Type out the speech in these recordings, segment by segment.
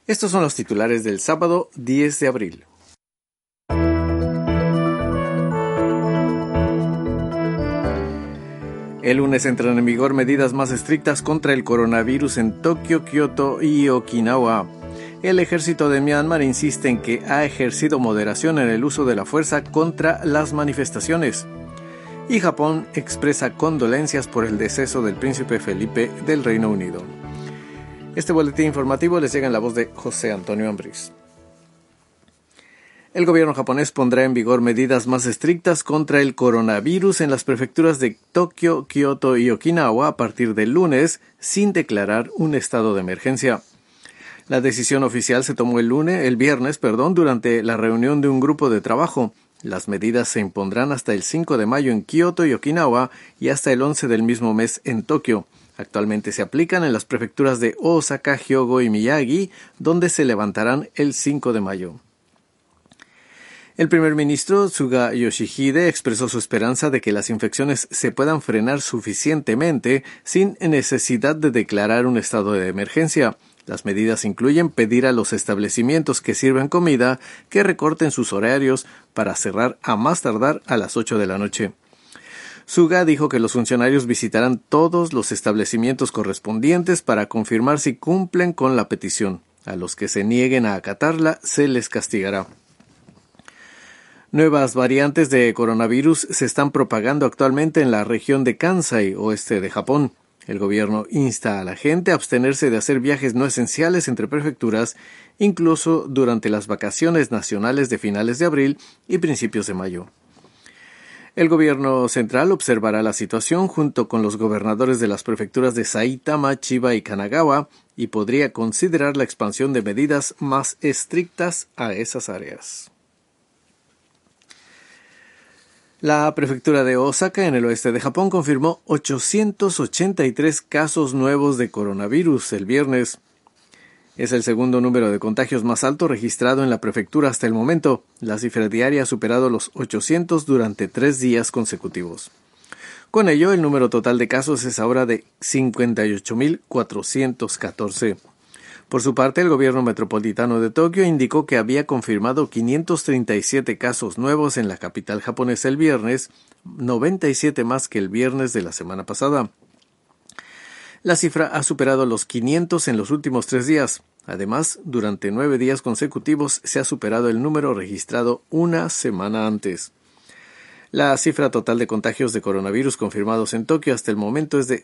Estos son los titulares del sábado 10 de abril. El lunes entran en vigor medidas más estrictas contra el coronavirus en Tokio, Kioto y Okinawa. El ejército de Myanmar insiste en que ha ejercido moderación en el uso de la fuerza contra las manifestaciones. Y Japón expresa condolencias por el deceso del príncipe Felipe del Reino Unido. Este boletín informativo les llega en la voz de José Antonio Ambriz. El gobierno japonés pondrá en vigor medidas más estrictas contra el coronavirus en las prefecturas de Tokio, Kioto y Okinawa a partir del lunes, sin declarar un estado de emergencia. La decisión oficial se tomó el viernes, durante la reunión de un grupo de trabajo. Las medidas se impondrán hasta el 5 de mayo en Kioto y Okinawa y hasta el 11 del mismo mes en Tokio. Actualmente se aplican en las prefecturas de Osaka, Hyogo y Miyagi, donde se levantarán el 5 de mayo. El primer ministro Suga Yoshihide expresó su esperanza de que las infecciones se puedan frenar suficientemente sin necesidad de declarar un estado de emergencia. Las medidas incluyen pedir a los establecimientos que sirven comida que recorten sus horarios para cerrar a más tardar a las 8 de la noche. Suga dijo que los funcionarios visitarán todos los establecimientos correspondientes para confirmar si cumplen con la petición. A los que se nieguen a acatarla se les castigará. Nuevas variantes de coronavirus se están propagando actualmente en la región de Kansai, oeste de Japón. El gobierno insta a la gente a abstenerse de hacer viajes no esenciales entre prefecturas, incluso durante las vacaciones nacionales de finales de abril y principios de mayo. El gobierno central observará la situación junto con los gobernadores de las prefecturas de Saitama, Chiba y Kanagawa y podría considerar la expansión de medidas más estrictas a esas áreas. La prefectura de Osaka, en el oeste de Japón, confirmó 883 casos nuevos de coronavirus el viernes. Es el segundo número de contagios más alto registrado en la prefectura hasta el momento. La cifra diaria ha superado los 800 durante 3 días consecutivos. Con ello, el número total de casos es ahora de 58.414. Por su parte, el gobierno metropolitano de Tokio indicó que había confirmado 537 casos nuevos en la capital japonesa el viernes, 97 más que el viernes de la semana pasada. La cifra ha superado los 500 en los últimos 3 días. Además, durante 9 días consecutivos se ha superado el número registrado una semana antes. La cifra total de contagios de coronavirus confirmados en Tokio hasta el momento es de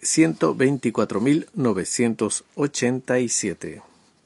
124.987.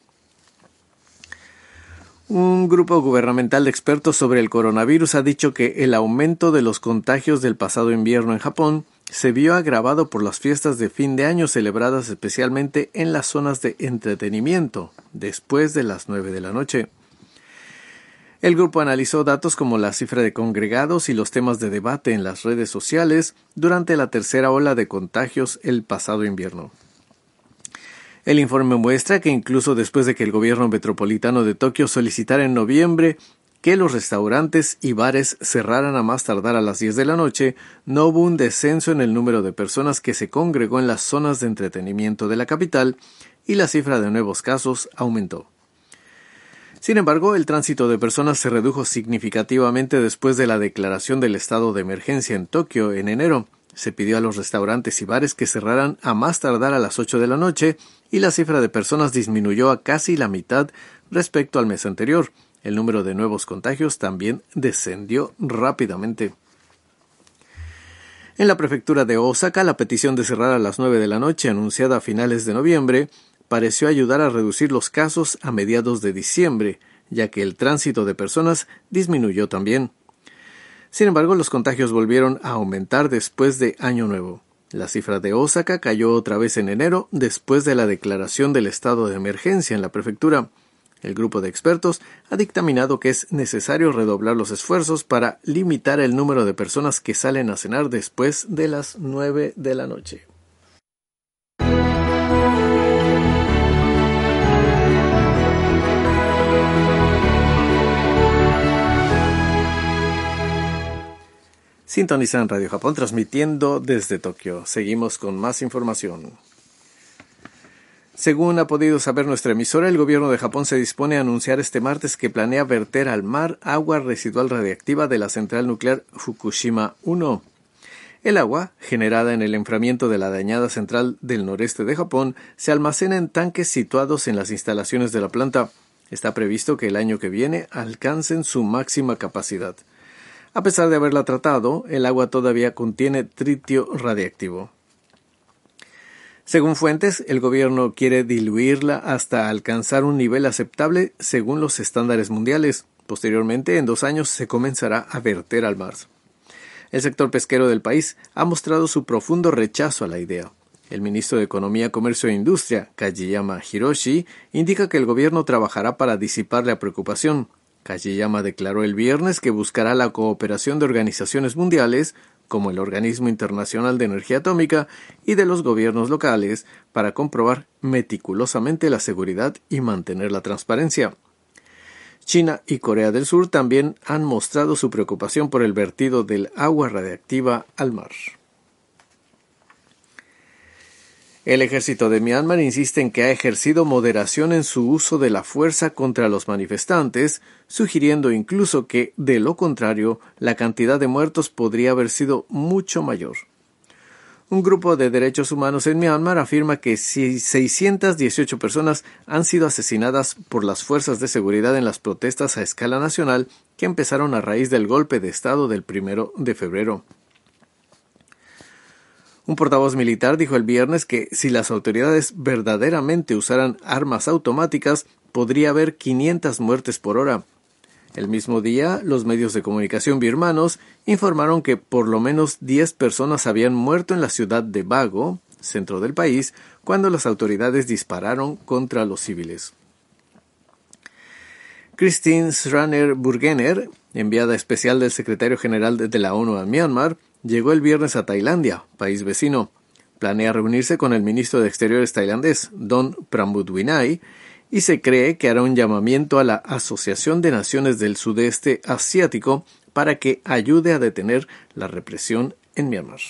Un grupo gubernamental de expertos sobre el coronavirus ha dicho que el aumento de los contagios del pasado invierno en Japón se vio agravado por las fiestas de fin de año celebradas especialmente en las zonas de entretenimiento, después de las 9 de la noche. El grupo analizó datos como la cifra de congregados y los temas de debate en las redes sociales durante la tercera ola de contagios el pasado invierno. El informe muestra que incluso después de que el gobierno metropolitano de Tokio solicitara en noviembre que los restaurantes y bares cerraran a más tardar a las 10 de la noche, no hubo un descenso en el número de personas que se congregó en las zonas de entretenimiento de la capital y la cifra de nuevos casos aumentó. Sin embargo, el tránsito de personas se redujo significativamente después de la declaración del estado de emergencia en Tokio en enero. Se pidió a los restaurantes y bares que cerraran a más tardar a las 8 de la noche y la cifra de personas disminuyó a casi la mitad respecto al mes anterior. El número de nuevos contagios también descendió rápidamente. En la prefectura de Osaka, la petición de cerrar a las 9 de la noche, anunciada a finales de noviembre, pareció ayudar a reducir los casos a mediados de diciembre, ya que el tránsito de personas disminuyó también. Sin embargo, los contagios volvieron a aumentar después de Año Nuevo. La cifra de Osaka cayó otra vez en enero después de la declaración del estado de emergencia en la prefectura. El grupo de expertos ha dictaminado que es necesario redoblar los esfuerzos para limitar el número de personas que salen a cenar después de las 9 de la noche. Sintonizan Radio Japón transmitiendo desde Tokio. Seguimos con más información. Según ha podido saber nuestra emisora, el gobierno de Japón se dispone a anunciar este martes que planea verter al mar agua residual radiactiva de la central nuclear Fukushima 1. El agua, generada en el enfriamiento de la dañada central del noreste de Japón, se almacena en tanques situados en las instalaciones de la planta. Está previsto que el año que viene alcancen su máxima capacidad. A pesar de haberla tratado, el agua todavía contiene tritio radiactivo. Según fuentes, el gobierno quiere diluirla hasta alcanzar un nivel aceptable según los estándares mundiales. Posteriormente, en 2 años, se comenzará a verter al mar. El sector pesquero del país ha mostrado su profundo rechazo a la idea. El ministro de Economía, Comercio e Industria, Kajiyama Hiroshi, indica que el gobierno trabajará para disipar la preocupación. Kajiyama declaró el viernes que buscará la cooperación de organizaciones mundiales, como el Organismo Internacional de Energía Atómica, y de los gobiernos locales, para comprobar meticulosamente la seguridad y mantener la transparencia. China y Corea del Sur también han mostrado su preocupación por el vertido del agua radiactiva al mar. El ejército de Myanmar insiste en que ha ejercido moderación en su uso de la fuerza contra los manifestantes, sugiriendo incluso que, de lo contrario, la cantidad de muertos podría haber sido mucho mayor. Un grupo de derechos humanos en Myanmar afirma que 618 personas han sido asesinadas por las fuerzas de seguridad en las protestas a escala nacional que empezaron a raíz del golpe de Estado del 1 de febrero. Un portavoz militar dijo el viernes que si las autoridades verdaderamente usaran armas automáticas, podría haber 500 muertes por hora. El mismo día, los medios de comunicación birmanos informaron que por lo menos 10 personas habían muerto en la ciudad de Bago, centro del país, cuando las autoridades dispararon contra los civiles. Christine Schraner Burgener, enviada especial del secretario general de la ONU a Myanmar, llegó el viernes a Tailandia, país vecino. Planea reunirse con el ministro de Exteriores tailandés, Don Pramudwinai, y se cree que hará un llamamiento a la Asociación de Naciones del Sudeste Asiático para que ayude a detener la represión en Myanmar.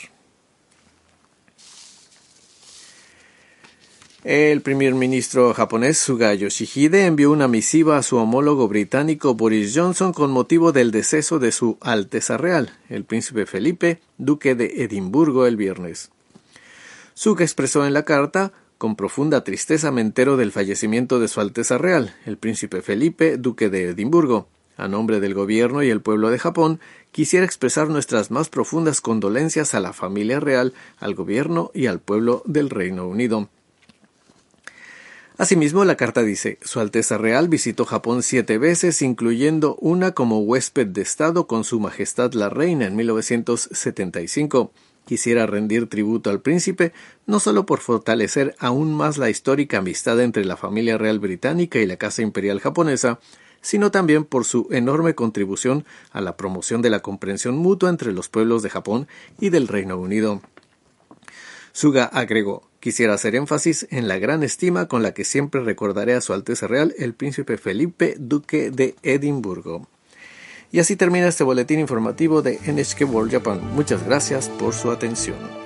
El primer ministro japonés Suga Yoshihide envió una misiva a su homólogo británico Boris Johnson con motivo del deceso de su Alteza Real, el príncipe Felipe, duque de Edimburgo, el viernes. Suga expresó en la carta: con profunda tristeza me entero del fallecimiento de su Alteza Real, el príncipe Felipe, duque de Edimburgo. A nombre del gobierno y el pueblo de Japón, quisiera expresar nuestras más profundas condolencias a la familia real, al gobierno y al pueblo del Reino Unido. Asimismo, la carta dice: Su Alteza Real visitó Japón 7 veces, incluyendo una como huésped de Estado con Su Majestad la Reina en 1975. Quisiera rendir tributo al príncipe, no solo por fortalecer aún más la histórica amistad entre la familia real británica y la Casa Imperial japonesa, sino también por su enorme contribución a la promoción de la comprensión mutua entre los pueblos de Japón y del Reino Unido. Suga agregó: quisiera hacer énfasis en la gran estima con la que siempre recordaré a Su Alteza Real el príncipe Felipe, duque de Edimburgo. Y así termina este boletín informativo de NHK World Japan. Muchas gracias por su atención.